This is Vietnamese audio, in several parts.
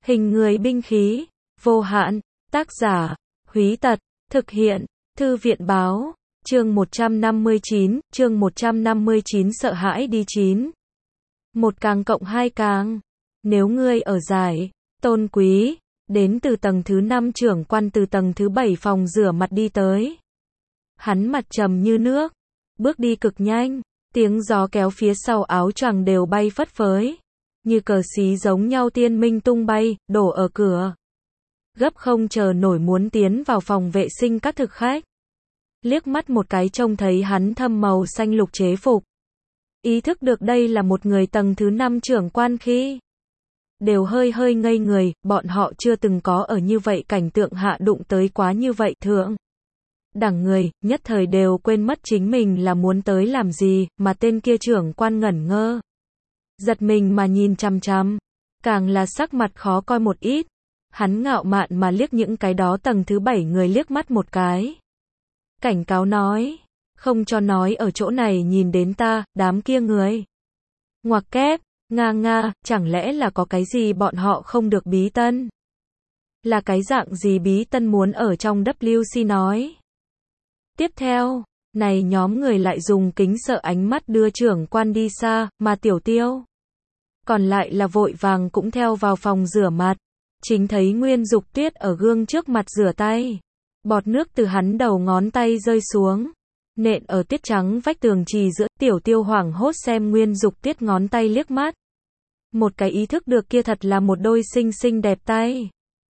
Hình người binh khí, vô hạn, tác giả, Húy Tật, thực hiện, Thư viện báo, chương 159, sợ hãi đi 9. Một càng cộng hai càng. Nếu ngươi ở giải, tôn quý, đến từ tầng thứ 5 trưởng quan từ tầng thứ 7 phòng rửa mặt đi tới. Hắn mặt trầm như nước, bước đi cực nhanh, tiếng gió kéo phía sau áo choàng đều bay phất phới. Như cờ xí giống nhau tiên minh tung bay, đổ ở cửa. Gấp không chờ nổi muốn tiến vào phòng vệ sinh các thực khách. Liếc mắt một cái trông thấy hắn thâm màu xanh lục chế phục. Ý thức được đây là một người tầng thứ 5 trưởng quan khi đều hơi ngây người, bọn họ chưa từng có ở như vậy cảnh tượng hạ đụng tới quá như vậy thượng. Đẳng người, nhất thời đều quên mất chính mình là muốn tới làm gì, mà tên kia trưởng quan ngẩn ngơ. Giật mình mà nhìn chằm chằm, càng là sắc mặt khó coi một ít. Hắn ngạo mạn mà liếc những cái đó tầng thứ 7 người liếc mắt một cái. Cảnh cáo nói, không cho nói ở chỗ này nhìn đến ta, đám kia người. Ngoặc kép, nga, chẳng lẽ là có cái gì bọn họ không được bí tân? Là cái dạng gì bí tân muốn ở trong WC nói? Tiếp theo, này nhóm người lại dùng kính sợ ánh mắt đưa trưởng quan đi xa, mà Tiểu Tiêu còn lại là vội vàng cũng theo vào phòng rửa mặt. Chính thấy Nguyên Dục Tuyết ở gương trước mặt rửa tay. Bọt nước từ hắn đầu ngón tay rơi xuống, nện ở tiết trắng vách tường trì giữa. Tiểu Tiêu hoảng hốt xem Nguyên Dục Tuyết ngón tay liếc mắt. Một cái ý thức được kia thật là một đôi xinh đẹp tay.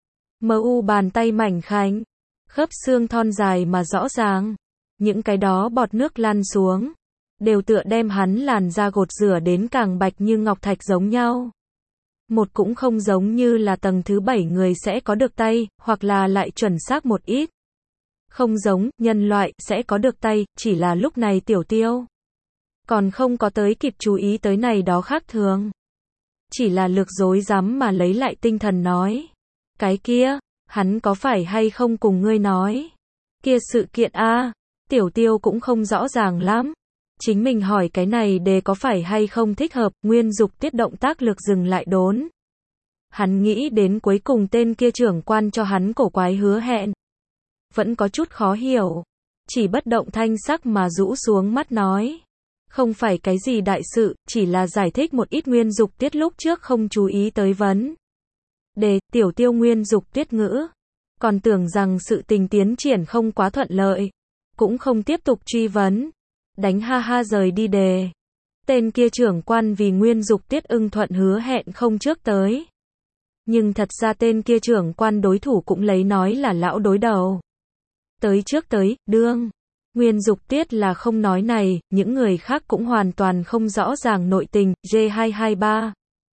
MU bàn tay mảnh khảnh, khớp xương thon dài mà rõ ràng. Những cái đó bọt nước lăn xuống, đều tựa đem hắn làn da gột rửa đến càng bạch như ngọc thạch giống nhau. Một cũng không giống như là tầng thứ 7 người sẽ có được tay, hoặc là lại chuẩn xác một ít. Không giống, nhân loại, sẽ có được tay, chỉ là lúc này Tiểu Tiêu còn không có tới kịp chú ý tới này đó khác thường. Chỉ là lược dối dám mà lấy lại tinh thần nói. Cái kia, hắn có phải hay không cùng ngươi nói? Kia sự kiện a, Tiểu Tiêu cũng không rõ ràng lắm. Chính mình hỏi cái này để có phải hay không thích hợp, Nguyên Dục Tiết động tác lực dừng lại đốn. Hắn nghĩ đến cuối cùng tên kia trưởng quan cho hắn cổ quái hứa hẹn. Vẫn có chút khó hiểu. Chỉ bất động thanh sắc mà rũ xuống mắt nói. Không phải cái gì đại sự, chỉ là giải thích một ít Nguyên Dục Tiết lúc trước không chú ý tới vấn đề. Tiểu Tiêu Nguyên Dục Tiết ngữ. Còn tưởng rằng sự tình tiến triển không quá thuận lợi. Cũng không tiếp tục truy vấn. Đánh ha rời đi đề. Tên kia trưởng quan vì Nguyên Dục Tiết ưng thuận hứa hẹn không trước tới. Nhưng thật ra tên kia trưởng quan đối thủ cũng lấy nói là lão đối đầu. Tới trước tới, đương. Nguyên Dục Tiết là không nói này, những người khác cũng hoàn toàn không rõ ràng nội tình. J223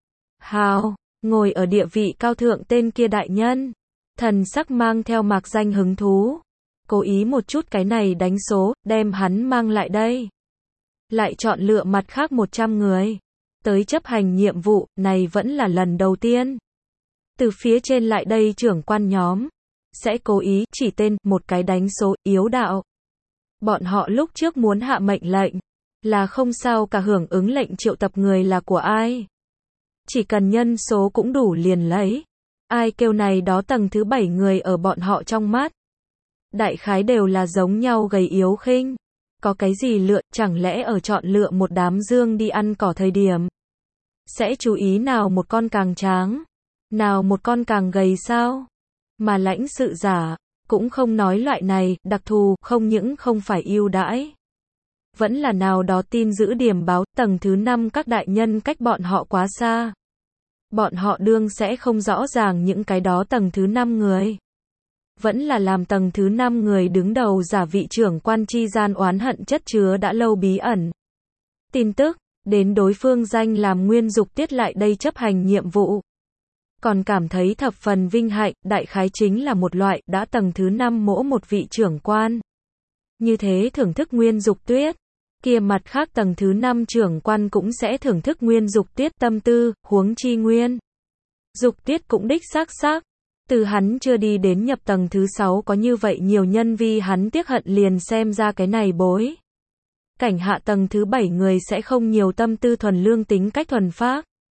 Hào, ngồi ở địa vị cao thượng tên kia đại nhân. Thần sắc mang theo mạc danh hứng thú. Cố ý một chút cái này đánh số, đem hắn mang lại đây. Lại chọn lựa mặt khác 100 người. Tới chấp hành nhiệm vụ, này vẫn là lần đầu tiên. Từ phía trên lại đây trưởng quan nhóm. Sẽ cố ý chỉ tên một cái đánh số yếu đạo. Bọn họ lúc trước muốn hạ mệnh lệnh. Là không sao cả hưởng ứng lệnh triệu tập người là của ai. Chỉ cần nhân số cũng đủ liền lấy. Ai kêu này đó tầng thứ 7 người ở bọn họ trong mắt. Đại khái đều là giống nhau gầy yếu khinh. Có cái gì lựa, chẳng lẽ ở chọn lựa một đám dương đi ăn cỏ thời điểm. Sẽ chú ý nào một con càng tráng, nào một con càng gầy sao? Mà lãnh sự giả, cũng không nói loại này, đặc thù, không những không phải ưu đãi. Vẫn là nào đó tin giữ điểm báo, tầng thứ 5 các đại nhân cách bọn họ quá xa. Bọn họ đương sẽ không rõ ràng những cái đó tầng thứ 5 người. Vẫn là làm tầng thứ 5 người đứng đầu giả vị trưởng quan chi gian oán hận chất chứa đã lâu bí ẩn. Tin tức, đến đối phương danh làm Nguyên Dục Tiết lại đây chấp hành nhiệm vụ. Còn cảm thấy thập phần vinh hạnh, đại khái chính là một loại đã tầng thứ 5 mỗi một vị trưởng quan. Như thế thưởng thức Nguyên Dục Tuyết. Kia mặt khác tầng thứ 5 trưởng quan cũng sẽ thưởng thức Nguyên Dục Tiết tâm tư, huống chi Nguyên Dục Tiết cũng đích xác. Từ hắn chưa đi đến nhập tầng thứ 6 có như vậy nhiều nhân vi hắn tiếc hận liền xem ra cái này bối. Cảnh hạ tầng thứ 7 người sẽ không nhiều tâm tư thuần lương tính cách thuần phác.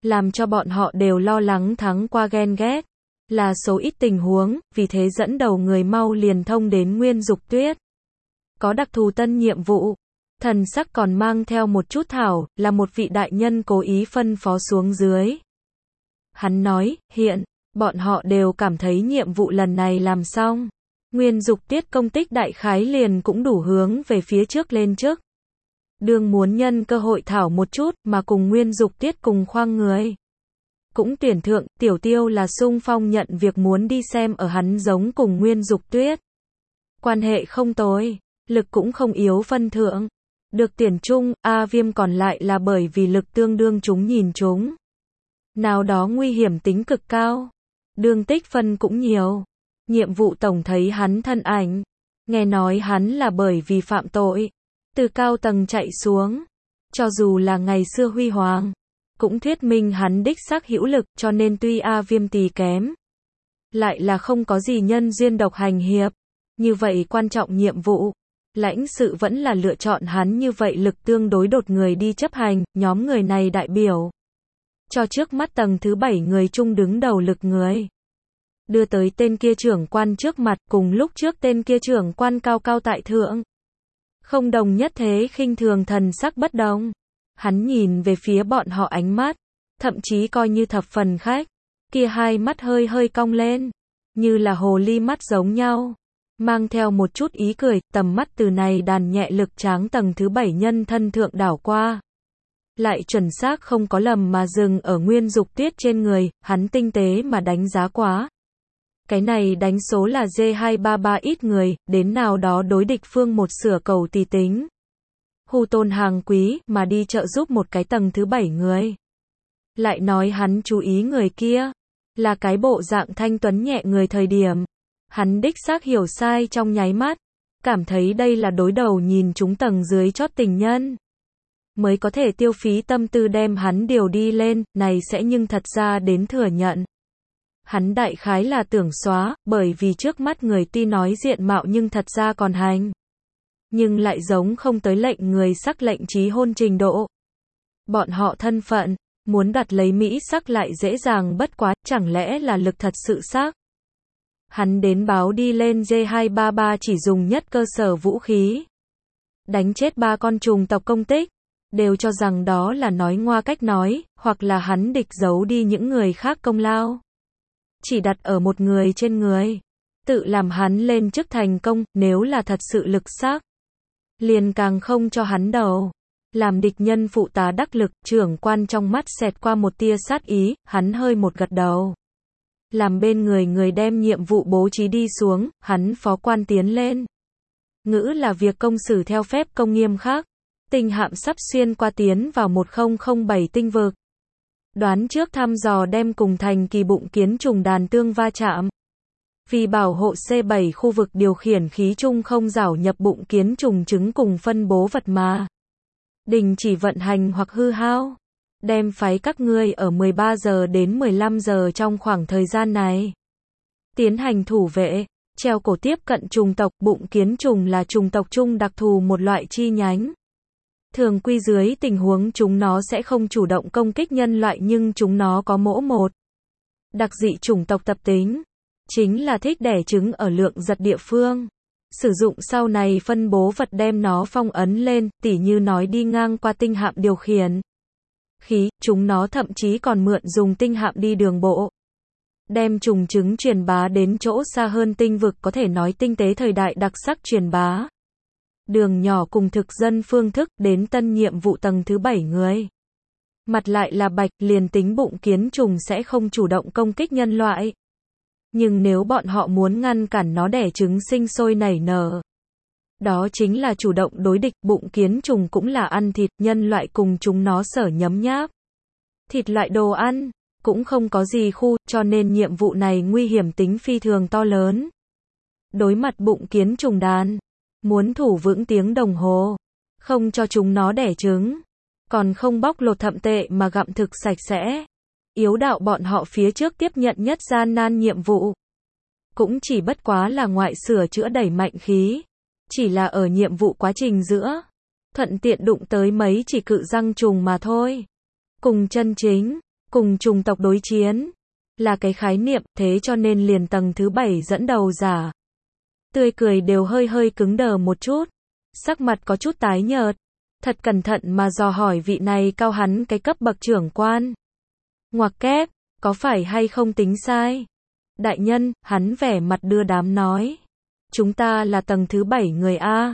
làm cho bọn họ đều lo lắng thắng qua ghen ghét. Là số ít tình huống, vì thế dẫn đầu người mau liền thông đến Nguyên Dục Tuyết. Có đặc thù tân nhiệm vụ. Thần sắc còn mang theo một chút thảo, là một vị đại nhân cố ý phân phó xuống dưới. Hắn nói, hiện, bọn họ đều cảm thấy nhiệm vụ lần này làm xong. Nguyên Dục Tiết công tích đại khái liền cũng đủ hướng về phía trước lên trước. Đương muốn nhân cơ hội thảo một chút mà cùng Nguyên Dục Tiết cùng khoang người. Cũng tuyển thượng, Tiểu Tiêu là xung phong nhận việc muốn đi xem ở hắn giống cùng Nguyên Dục Tuyết. Quan hệ không tồi, lực cũng không yếu phân thượng. Được tuyển chung, A Viêm còn lại là bởi vì lực tương đương chúng nhìn chúng. Nào đó nguy hiểm tính cực cao. Đương tích phân cũng nhiều. Nhiệm vụ tổng thấy hắn thân ảnh. Nghe nói hắn là bởi vì phạm tội. Từ cao tầng chạy xuống. Cho dù là ngày xưa huy hoàng. Cũng thuyết minh hắn đích xác hữu lực cho nên tuy A Viêm tì kém. Lại là không có gì nhân duyên độc hành hiệp. Như vậy quan trọng nhiệm vụ. Lãnh sự vẫn là lựa chọn hắn như vậy lực tương đối đột người đi chấp hành, nhóm người này đại biểu. Cho trước mắt tầng thứ 7 người chung đứng đầu lực người. Đưa tới tên kia trưởng quan trước mặt cùng lúc trước tên kia trưởng quan cao cao tại thượng. Không đồng nhất thế khinh thường thần sắc bất đồng. Hắn nhìn về phía bọn họ ánh mắt. Thậm chí coi như thập phần khách. Kia hai mắt hơi hơi cong lên. Như là hồ ly mắt giống nhau. Mang theo một chút ý cười, tầm mắt từ này đàn nhẹ lực tráng tầng thứ 7 nhân thân thượng đảo qua. Lại chuẩn xác không có lầm mà dừng ở Nguyên Dục Tuyết trên người, hắn tinh tế mà đánh giá quá. Cái này đánh số là G233 ít người, đến nào đó đối địch phương một sửa cầu tỳ tính. Hù tôn hàng quý, mà đi trợ giúp một cái tầng thứ 7 người. Lại nói hắn chú ý người kia, là cái bộ dạng thanh tuấn nhẹ người thời điểm. Hắn đích xác hiểu sai trong nháy mắt, cảm thấy đây là đối đầu nhìn chúng tầng dưới chót tình nhân. Mới có thể tiêu phí tâm tư đem hắn điều đi lên, này sẽ nhưng thật ra đến thừa nhận. Hắn đại khái là tưởng xóa, bởi vì trước mắt người tuy nói diện mạo nhưng thật ra còn hành. Nhưng lại giống không tới lệnh người sắc lệnh trí hôn trình độ. Bọn họ thân phận, muốn đặt lấy mỹ sắc lại dễ dàng bất quá, chẳng lẽ là lực thật sự sắc. Hắn đến báo đi lên G233 chỉ dùng nhất cơ sở vũ khí. Đánh chết 3 con trùng tộc công tích. Đều cho rằng đó là nói ngoa cách nói, hoặc là hắn địch giấu đi những người khác công lao. Chỉ đặt ở một người trên người. Tự làm hắn lên chức thành công, nếu là thật sự lực sắc. Liền càng không cho hắn đầu. Làm địch nhân phụ tá đắc lực, trưởng quan trong mắt xẹt qua một tia sát ý, hắn hơi một gật đầu. Làm bên người đem nhiệm vụ bố trí đi xuống, hắn phó quan tiến lên. Ngữ là việc công xử theo phép công nghiêm khắc. Tinh hạm sắp xuyên qua tiến vào 1007 tinh vực. Đoán trước thăm dò đem cùng thành kỳ bụng kiến trùng đàn tương va chạm. Vì bảo hộ C7 khu vực điều khiển khí chung không rảo nhập bụng kiến trùng trứng cùng phân bố vật mà. Đình chỉ vận hành hoặc hư hao. Đem phái các ngươi ở 13 giờ đến 15 giờ trong khoảng thời gian này. Tiến hành thủ vệ, treo cổ tiếp cận trùng tộc, bụng kiến trùng là trùng tộc chung đặc thù một loại chi nhánh. Thường quy dưới tình huống chúng nó sẽ không chủ động công kích nhân loại nhưng chúng nó có một đặc dị chủng tộc tập tính. Chính là thích đẻ trứng ở lượng giật địa phương. Sử dụng sau này phân bố vật đem nó phong ấn lên, tỉ như nói đi ngang qua tinh hạm điều khiển. Khí, chúng nó thậm chí còn mượn dùng tinh hạm đi đường bộ. Đem trùng trứng truyền bá đến chỗ xa hơn tinh vực có thể nói tinh tế thời đại đặc sắc truyền bá. Đường nhỏ cùng thực dân phương thức đến tân nhiệm vụ tầng thứ 7 người. Mặt lại là bạch, liền tính bụng kiến trùng sẽ không chủ động công kích nhân loại. Nhưng nếu bọn họ muốn ngăn cản nó đẻ trứng sinh sôi nảy nở. Đó chính là chủ động đối địch, bụng kiến trùng cũng là ăn thịt, nhân loại cùng chúng nó sở nhấm nháp. Thịt loại đồ ăn, cũng không có gì khu, cho nên nhiệm vụ này nguy hiểm tính phi thường to lớn. Đối mặt bụng kiến trùng đàn. Muốn thủ vững tiếng đồng hồ, không cho chúng nó đẻ trứng, còn không bóc lột thậm tệ mà gặm thực sạch sẽ. Yếu đạo bọn họ phía trước tiếp nhận nhất gian nan nhiệm vụ. Cũng chỉ bất quá là ngoại sửa chữa đẩy mạnh khí. Chỉ là ở nhiệm vụ quá trình giữa. Thuận tiện đụng tới mấy chỉ cự răng trùng mà thôi. Cùng chân chính, cùng chủng tộc đối chiến, là cái khái niệm, thế cho nên liền tầng thứ 7 dẫn đầu giả. Tươi cười đều hơi hơi cứng đờ một chút, sắc mặt có chút tái nhợt, thật cẩn thận mà dò hỏi vị này cao hắn cái cấp bậc trưởng quan. Ngoặc kép, có phải hay không tính sai? Đại nhân, hắn vẻ mặt đưa đám nói. Chúng ta là tầng thứ 7 người A.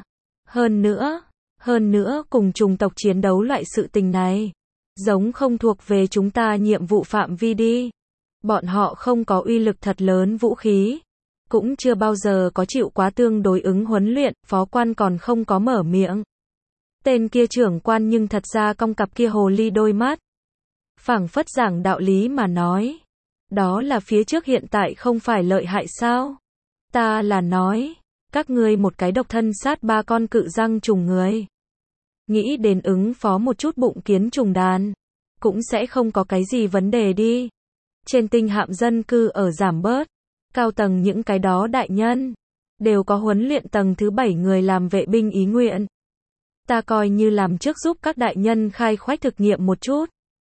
Hơn nữa cùng chủng tộc chiến đấu loại sự tình này, giống không thuộc về chúng ta nhiệm vụ phạm vi đi. Bọn họ không có uy lực thật lớn vũ khí, cũng chưa bao giờ có chịu quá tương đối ứng huấn luyện, phó quan còn không có mở miệng. Tên kia trưởng quan nhưng thật ra cong cặp kia hồ ly đôi mắt, phảng phất giảng đạo lý mà nói. Đó là phía trước hiện tại không phải lợi hại sao? Ta là nói, các ngươi một cái độc thân sát 3 con cự răng trùng người. Nghĩ đến ứng phó một chút bụng kiến trùng đàn, cũng sẽ không có cái gì vấn đề đi. Trên tinh hạm dân cư ở giảm bớt, cao tầng những cái đó đại nhân, đều có huấn luyện tầng thứ 7 người làm vệ binh ý nguyện. Ta coi như làm trước giúp các đại nhân khai khoách thực nghiệm một chút.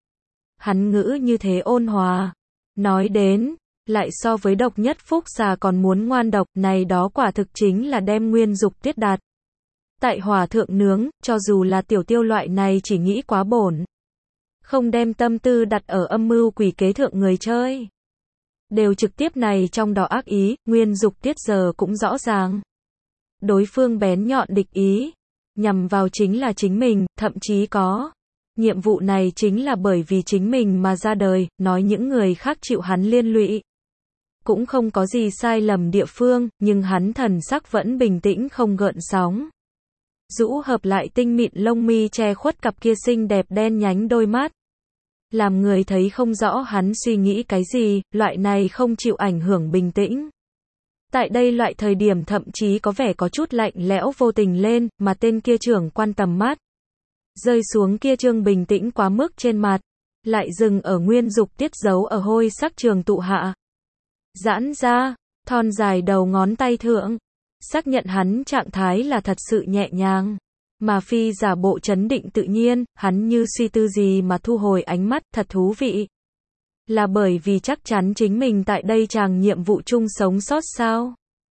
Hắn ngữ như thế ôn hòa, nói đến, lại so với độc nhất phúc xà còn muốn ngoan độc, này đó quả thực chính là đem nguyên dục tiết đạt. Tại hỏa thượng nướng, cho dù là tiểu tiêu loại này chỉ nghĩ quá bổn, không đem tâm tư đặt ở âm mưu quỷ kế thượng người chơi, đều trực tiếp này trong đó ác ý, nguyên dục tiết giờ cũng rõ ràng. Đối phương bén nhọn địch ý, nhằm vào chính là chính mình, thậm chí có. Nhiệm vụ này chính là bởi vì chính mình mà ra đời, nói những người khác chịu hắn liên lụy. Cũng không có gì sai lầm địa phương, nhưng hắn thần sắc vẫn bình tĩnh không gợn sóng. Rũ hợp lại tinh mịn lông mi che khuất cặp kia xinh đẹp đen nhánh đôi mắt. Làm người thấy không rõ hắn suy nghĩ cái gì, loại này không chịu ảnh hưởng bình tĩnh. Tại đây loại thời điểm thậm chí có vẻ có chút lạnh lẽo vô tình lên, mà tên kia trưởng quan tầm mắt rơi xuống kia trương bình tĩnh quá mức trên mặt, lại dừng ở nguyên dục tiết dấu ở hôi sắc trường tụ hạ. Giãn ra, thon dài đầu ngón tay thượng, xác nhận hắn trạng thái là thật sự nhẹ nhàng, mà phi giả bộ trấn định tự nhiên, hắn như suy tư gì mà thu hồi ánh mắt, thật thú vị. Là bởi vì chắc chắn chính mình tại đây chàng nhiệm vụ chung sống sót sao?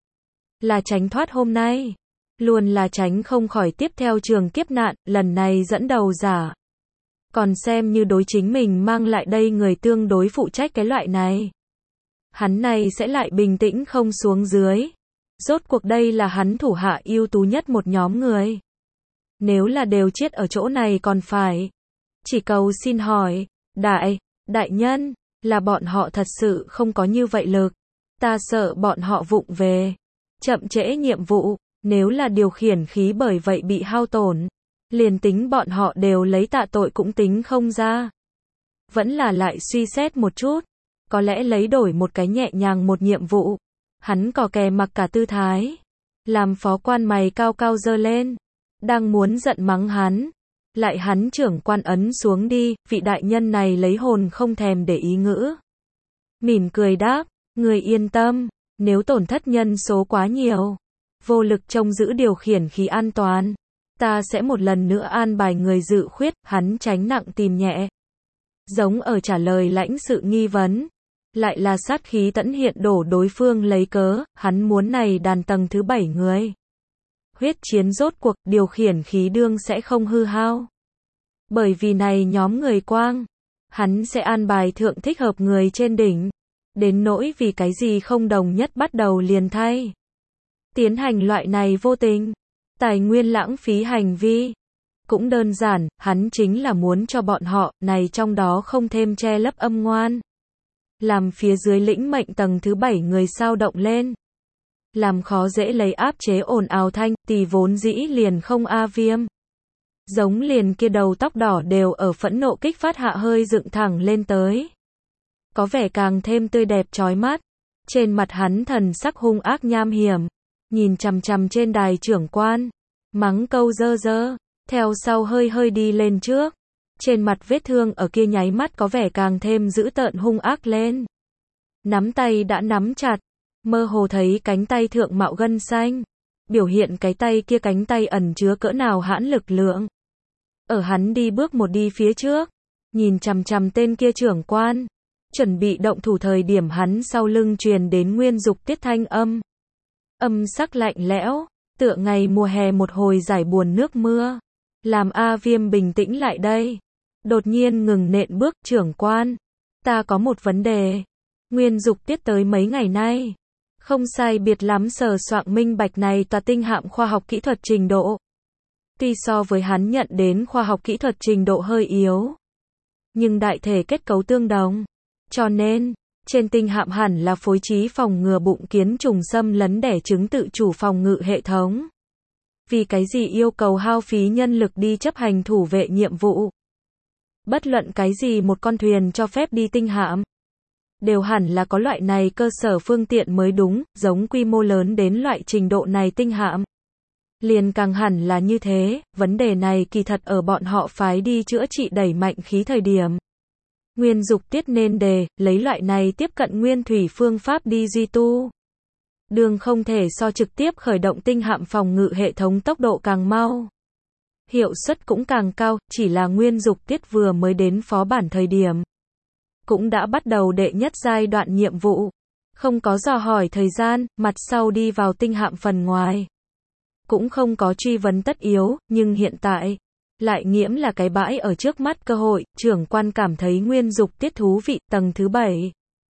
Là tránh thoát hôm nay, luôn là tránh không khỏi tiếp theo trường kiếp nạn, lần này dẫn đầu giả. Còn xem như đối chính mình mang lại đây người tương đối phụ trách cái loại này. Hắn này sẽ lại bình tĩnh không xuống dưới. Rốt cuộc đây là hắn thủ hạ ưu tú nhất một nhóm người. Nếu là đều chết ở chỗ này còn phải. Chỉ cầu xin hỏi, đại nhân, là bọn họ thật sự không có như vậy lực. Ta sợ bọn họ vụng về. Chậm trễ nhiệm vụ, nếu là điều khiển khí bởi vậy bị hao tổn. Liền tính bọn họ đều lấy tạ tội cũng tính không ra. Vẫn là lại suy xét một chút. Có lẽ lấy đổi một cái nhẹ nhàng một nhiệm vụ. Hắn cò kè mặc cả tư thái. Làm phó quan mày cao cao giơ lên. Đang muốn giận mắng hắn. Lại hắn trưởng quan ấn xuống đi, vị đại nhân này lấy hồn không thèm để ý ngữ. Mỉm cười đáp, người yên tâm, nếu tổn thất nhân số quá nhiều, vô lực trông giữ điều khiển khí an toàn, ta sẽ một lần nữa an bài người dự khuyết, hắn tránh nặng tìm nhẹ. Giống ở trả lời lãnh sự nghi vấn. Lại là sát khí tẫn hiện đổ đối phương lấy cớ, hắn muốn này đàn tầng thứ 7 người. Huyết chiến rốt cuộc, điều khiển khí đương sẽ không hư hao. Bởi vì này nhóm người quang, hắn sẽ an bài thượng thích hợp người trên đỉnh. Đến nỗi vì cái gì không đồng nhất bắt đầu liền thay. Tiến hành loại này vô tình, tài nguyên lãng phí hành vi. Cũng đơn giản, hắn chính là muốn cho bọn họ, này trong đó không thêm che lấp âm ngoan. Làm phía dưới lĩnh mệnh tầng thứ 7 người sao động lên. Làm khó dễ lấy áp chế ồn ào thanh, tỳ vốn dĩ liền không a viêm. Giống liền kia đầu tóc đỏ đều ở phẫn nộ kích phát hạ hơi dựng thẳng lên tới. Có vẻ càng thêm tươi đẹp chói mắt. Trên mặt hắn thần sắc hung ác nham hiểm. Nhìn chằm chằm trên đài trưởng quan. Mắng câu dơ dơ. Theo sau hơi hơi đi lên trước. Trên mặt vết thương ở kia nháy mắt có vẻ càng thêm dữ tợn hung ác lên. Nắm tay đã nắm chặt. Mơ hồ thấy cánh tay thượng mạo gân xanh. Biểu hiện cái tay kia cánh tay ẩn chứa cỡ nào hãn lực lượng. Ở hắn đi bước một đi phía trước. nhìn chằm chằm tên kia trưởng quan. Chuẩn bị động thủ thời điểm hắn sau lưng truyền đến Nguyên Dục Tiết thanh âm. Âm sắc lạnh lẽo, tựa ngày mùa hè một hồi giải buồn nước mưa. Làm A Viêm bình tĩnh lại đây. Đột nhiên ngừng nện bước, trưởng quan. Ta có một vấn đề. Nguyên Dục Tiết tới mấy ngày nay. Không sai biệt lắm sờ soạng minh bạch này tòa tinh hạm khoa học kỹ thuật trình độ. Tuy so với hắn nhận đến khoa học kỹ thuật trình độ hơi yếu. Nhưng đại thể kết cấu tương đồng. Cho nên, trên tinh hạm hẳn là phối trí phòng ngừa bụng kiến trùng xâm lấn đẻ trứng tự chủ phòng ngự hệ thống. Vì cái gì yêu cầu hao phí nhân lực đi chấp hành thủ vệ nhiệm vụ? Bất luận cái gì một con thuyền cho phép đi tinh hạm, đều hẳn là có loại này cơ sở phương tiện mới đúng, giống quy mô lớn đến loại trình độ này tinh hạm. Liền càng hẳn là như thế, vấn đề này kỳ thật ở bọn họ phái đi chữa trị đẩy mạnh khí thời điểm. Nguyên Dục Tiết nên lấy loại này tiếp cận nguyên thủy phương pháp đi duy tu. Đường không thể so trực tiếp khởi động tinh hạm phòng ngự hệ thống tốc độ càng mau. Hiệu suất cũng càng cao, chỉ là Nguyên Dục Tiết vừa mới đến phó bản thời điểm. Cũng đã bắt đầu đệ nhất giai đoạn nhiệm vụ. Không có dò hỏi thời gian, mặt sau đi vào tinh hạm phần ngoài. Cũng không có truy vấn tất yếu, nhưng hiện tại, lại nghiễm là cái bãi ở trước mắt cơ hội, trưởng quan cảm thấy Nguyên Dục Tiết thú vị, tầng thứ 7.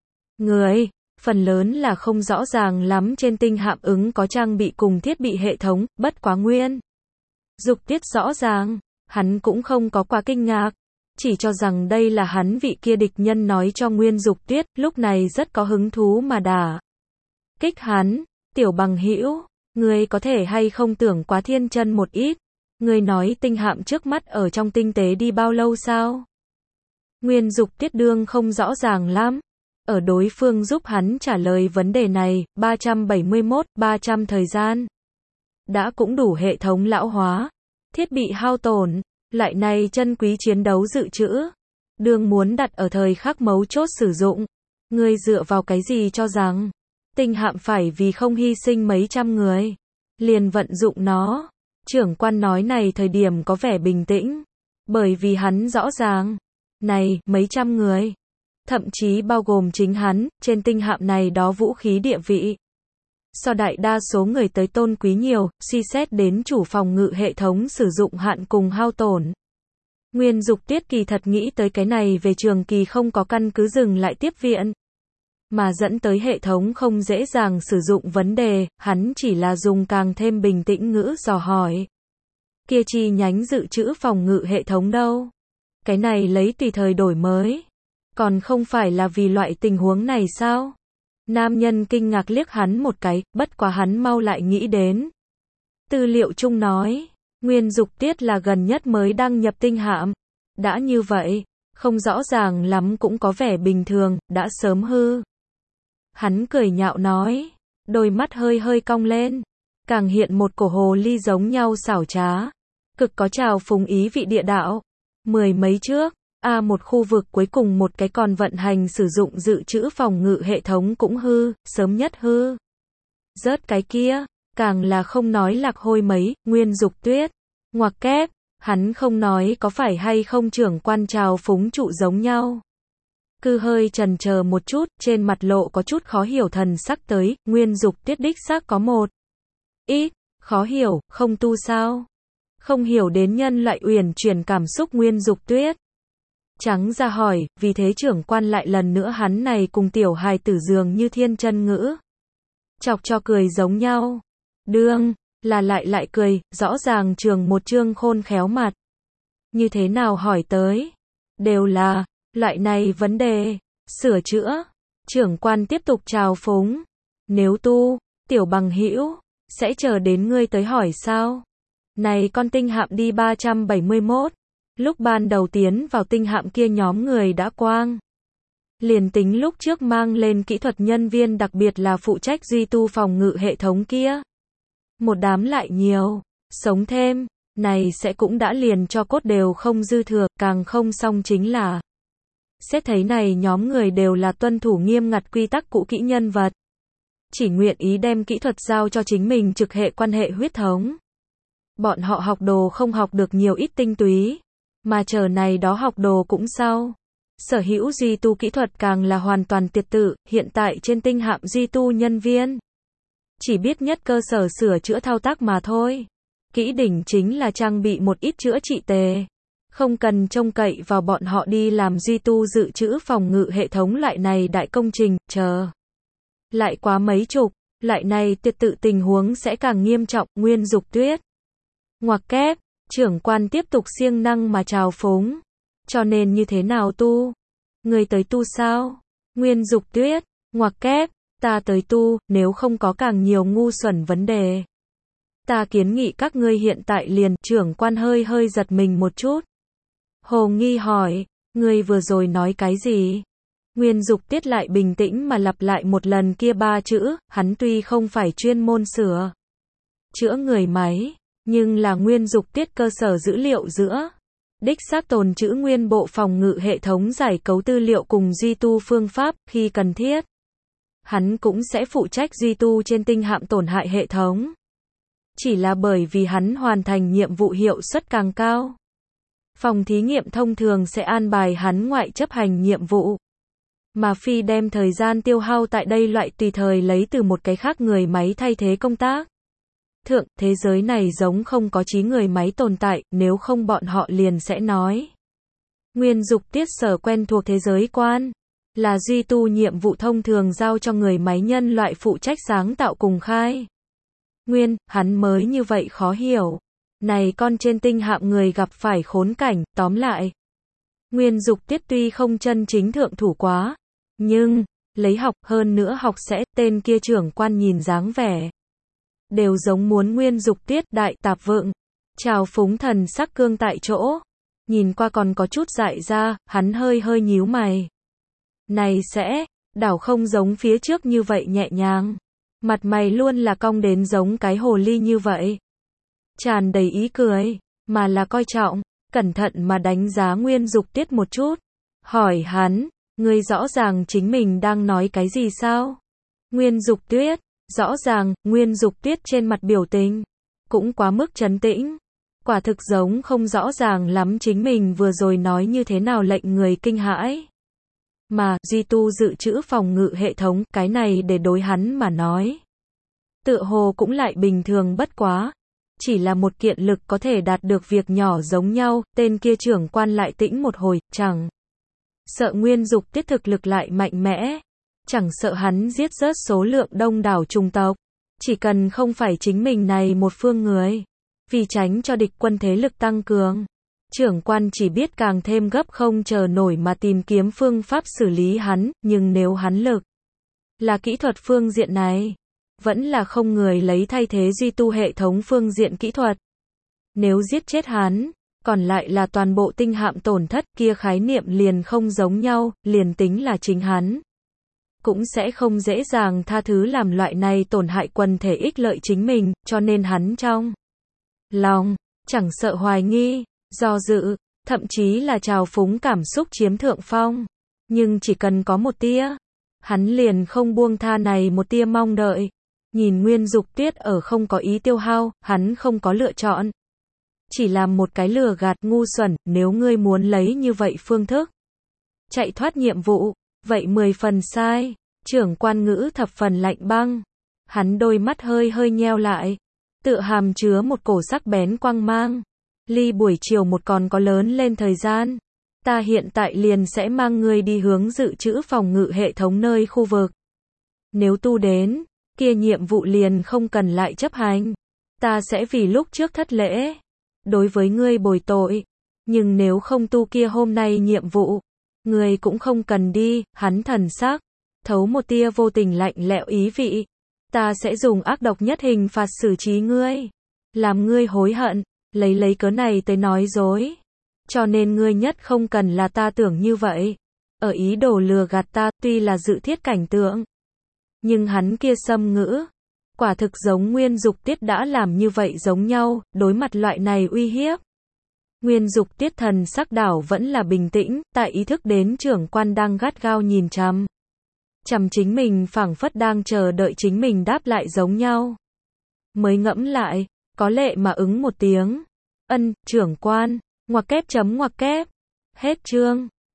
Người, phần lớn là không rõ ràng lắm trên tinh hạm ứng có trang bị cùng thiết bị hệ thống, bất quá Nguyên Dục Tiết rõ ràng, hắn cũng không có quá kinh ngạc, chỉ cho rằng đây là hắn vị kia địch nhân nói cho Nguyên Dục Tiết, lúc này rất có hứng thú mà đả kích hắn, tiểu bằng hữu, ngươi có thể hay không tưởng quá thiên chân một ít. Ngươi nói tinh hạm trước mắt ở trong tinh tế đi bao lâu sao? Nguyên Dục Tiết đương không rõ ràng lắm. Ở đối phương giúp hắn trả lời vấn đề này, 300 thời gian. Đã cũng đủ hệ thống lão hóa. Thiết bị hao tổn. Lại này chân quý chiến đấu dự trữ. Đương muốn đặt ở thời khắc mấu chốt sử dụng. Ngươi dựa vào cái gì cho rằng tinh hạm phải vì không hy sinh mấy trăm người. Liền vận dụng nó. Trưởng quan nói này thời điểm có vẻ bình tĩnh, bởi vì hắn rõ ràng, này, mấy trăm người, thậm chí bao gồm chính hắn, trên tinh hạm này đó vũ khí địa vị. So đại đa số người tới tôn quý nhiều, suy xét đến chủ phòng ngự hệ thống sử dụng hạn cùng hao tổn. Nguyên Dục Tiết kỳ thật nghĩ tới cái này về trường kỳ không có căn cứ dừng lại tiếp viện. Mà dẫn tới hệ thống không dễ dàng sử dụng vấn đề, hắn chỉ là dùng càng thêm bình tĩnh ngữ dò hỏi. Kia chi nhánh dự trữ phòng ngự hệ thống đâu? Cái này lấy tùy thời đổi mới. Còn không phải là vì loại tình huống này sao? Nam nhân kinh ngạc liếc hắn một cái, bất quá hắn mau lại nghĩ đến. Tư liệu chung nói, Nguyên Dục Tiết là gần nhất mới đăng nhập tinh hạm. Đã như vậy, không rõ ràng lắm cũng có vẻ bình thường, đã sớm hư. Hắn cười nhạo nói, đôi mắt hơi cong lên, càng hiện một cổ hồ ly giống nhau xảo trá, cực có trào phúng ý vị địa đạo. Mười mấy trước, một khu vực cuối cùng một cái còn vận hành sử dụng dự trữ phòng ngự hệ thống cũng hư, sớm nhất hư. Rớt cái kia, càng là không nói lạc hôi mấy, Nguyên Dục Tuyết, ngoặc kép, hắn không nói có phải hay không trưởng quan trào phúng trụ giống nhau. Cứ hơi chần chờ một chút, trên mặt lộ có chút khó hiểu thần sắc tới, Nguyên Dục Tiết đích xác có một ít khó hiểu, không tu sao? Không hiểu đến nhân loại uyển chuyển cảm xúc Nguyên Dục Tuyết. Trắng ra hỏi, vì thế trưởng quan lại lần nữa hắn này cùng tiểu hài tử dường như thiên chân ngữ. Chọc cho cười giống nhau. Đương, là lại cười, rõ ràng trường một trương khôn khéo mặt. Như thế nào hỏi tới? Đều là loại này vấn đề, sửa chữa. Trưởng quan tiếp tục chào phúng. Nếu tu, tiểu bằng hữu, sẽ chờ đến ngươi tới hỏi sao? Này con tinh hạm đi 371. Lúc ban đầu tiến vào tinh hạm kia nhóm người đã quang. Liền tính lúc trước mang lên kỹ thuật nhân viên đặc biệt là phụ trách duy tu phòng ngự hệ thống kia. Một đám lại nhiều, sống thêm, này sẽ cũng đã liền cho cốt đều không dư thừa, càng không xong chính là. Xét thấy này nhóm người đều là tuân thủ nghiêm ngặt quy tắc cũ kỹ nhân vật. Chỉ nguyện ý đem kỹ thuật giao cho chính mình trực hệ quan hệ huyết thống. Bọn họ học đồ không học được nhiều ít tinh túy. Mà chờ này đó học đồ cũng sau. Sở hữu duy tu kỹ thuật càng là hoàn toàn tuyệt tự, hiện tại trên tinh hạm duy tu nhân viên chỉ biết nhất cơ sở sửa chữa thao tác mà thôi. Kỹ đỉnh chính là trang bị một ít chữa trị tề. Không cần trông cậy vào bọn họ đi làm duy tu dự trữ phòng ngự hệ thống loại này đại công trình, chờ. Lại quá mấy chục, loại này tuyệt tự tình huống sẽ càng nghiêm trọng, Nguyên Dục Tuyết. Ngoặc kép, trưởng quan tiếp tục siêng năng mà trào phúng. Cho nên như thế nào tu? Người tới tu sao? Nguyên Dục Tuyết, ngoặc kép, ta tới tu, nếu không có càng nhiều ngu xuẩn vấn đề. Ta kiến nghị các ngươi hiện tại liền, trưởng quan hơi hơi giật mình một chút. Hồ nghi hỏi, ngươi vừa rồi nói cái gì? Nguyên Dục Tiết lại bình tĩnh mà lặp lại một lần kia ba chữ, hắn tuy không phải chuyên môn sửa chữa người máy, nhưng là Nguyên Dục Tiết cơ sở dữ liệu giữa. Đích xác tồn trữ nguyên bộ phòng ngự hệ thống giải cấu tư liệu cùng duy tu phương pháp, khi cần thiết. Hắn cũng sẽ phụ trách duy tu trên tinh hạm tổn hại hệ thống. Chỉ là bởi vì hắn hoàn thành nhiệm vụ hiệu suất càng cao. Phòng thí nghiệm thông thường sẽ an bài hắn ngoại chấp hành nhiệm vụ. Mà phi đem thời gian tiêu hao tại đây loại tùy thời lấy từ một cái khác người máy thay thế công tác. Thượng, thế giới này giống không có trí người máy tồn tại, nếu không bọn họ liền sẽ nói. Nguyên Dục Tiết sở quen thuộc thế giới quan, là duy tu nhiệm vụ thông thường giao cho người máy nhân loại phụ trách sáng tạo cùng khai. Nguyên, hắn mới như vậy khó hiểu. Này con trên tinh hạm người gặp phải khốn cảnh, tóm lại. Nguyên Dục Tiết tuy không chân chính thượng thủ quá, nhưng, lấy học hơn nữa học sẽ, tên kia trưởng quan nhìn dáng vẻ. Đều giống muốn Nguyên Dục Tiết đại tạp vượng. Trào phúng thần sắc cương tại chỗ. Nhìn qua còn có chút dại ra, hắn hơi hơi nhíu mày. Này sẽ, đảo không giống phía trước như vậy nhẹ nhàng. Mặt mày luôn là cong đến giống cái hồ ly như vậy. Tràn đầy ý cười, mà là coi trọng, cẩn thận mà đánh giá Nguyên Dục Tiết một chút. Hỏi hắn, ngươi rõ ràng chính mình đang nói cái gì sao? Nguyên Dục Tuyết, rõ ràng, Nguyên Dục Tuyết trên mặt biểu tình, cũng quá mức trấn tĩnh. Quả thực giống không rõ ràng lắm chính mình vừa rồi nói như thế nào lệnh người kinh hãi. Mà, duy tu dự trữ phòng ngự hệ thống, cái này để đối hắn mà nói. Tựa hồ cũng lại bình thường bất quá. Chỉ là một kiện lực có thể đạt được việc nhỏ giống nhau, tên kia trưởng quan lại tĩnh một hồi, chẳng sợ Nguyên Dục Tiết thực lực lại mạnh mẽ. Chẳng sợ hắn giết rớt số lượng đông đảo chủng tộc. Chỉ cần không phải chính mình này một phương người. Vì tránh cho địch quân thế lực tăng cường. Trưởng quan chỉ biết càng thêm gấp không chờ nổi mà tìm kiếm phương pháp xử lý hắn, nhưng nếu hắn lực là kỹ thuật phương diện này, vẫn là không người lấy thay thế duy tu hệ thống phương diện kỹ thuật. Nếu giết chết hắn, còn lại là toàn bộ tinh hạm tổn thất, kia khái niệm liền không giống nhau, liền tính là chính hắn. Cũng sẽ không dễ dàng tha thứ làm loại này tổn hại quần thể ích lợi chính mình, cho nên hắn trong lòng, chẳng sợ hoài nghi, do dự, thậm chí là trào phúng cảm xúc chiếm thượng phong. Nhưng chỉ cần có một tia, hắn liền không buông tha này một tia mong đợi. Nhìn Nguyên Dục Tiết ở không có ý tiêu hao, hắn không có lựa chọn. Chỉ làm một cái lừa gạt ngu xuẩn, nếu ngươi muốn lấy như vậy phương thức chạy thoát nhiệm vụ, vậy 10 phần sai. Trưởng quan ngữ thập phần lạnh băng. Hắn đôi mắt hơi hơi nheo lại, tựa hàm chứa một cổ sắc bén quang mang. Ly buổi chiều một còn có lớn lên thời gian. Ta hiện tại liền sẽ mang ngươi đi hướng dự trữ phòng ngự hệ thống nơi khu vực. Nếu tu đến, kia nhiệm vụ liền không cần lại chấp hành. Ta sẽ vì lúc trước thất lễ, đối với ngươi bồi tội. Nhưng nếu không tu kia hôm nay nhiệm vụ, ngươi cũng không cần đi. Hắn thần sắc thấu một tia vô tình lạnh lẽo ý vị. Ta sẽ dùng ác độc nhất hình phạt xử trí ngươi, làm ngươi hối hận, lấy cớ này tới nói dối. Cho nên ngươi nhất không cần là ta tưởng như vậy. Ở ý đồ lừa gạt ta, tuy là dự thiết cảnh tượng. Nhưng hắn kia xâm ngữ, quả thực giống Nguyên Dục Tiết đã làm như vậy giống nhau, đối mặt loại này uy hiếp. Nguyên Dục Tiết thần sắc đảo vẫn là bình tĩnh, tại ý thức đến trưởng quan đang gắt gao nhìn chằm chính mình phảng phất đang chờ đợi chính mình đáp lại giống nhau. Mới ngẫm lại, có lệ mà ứng một tiếng. Ân, trưởng quan, Ngoặc kép chấm ngoặc kép. Hết chương.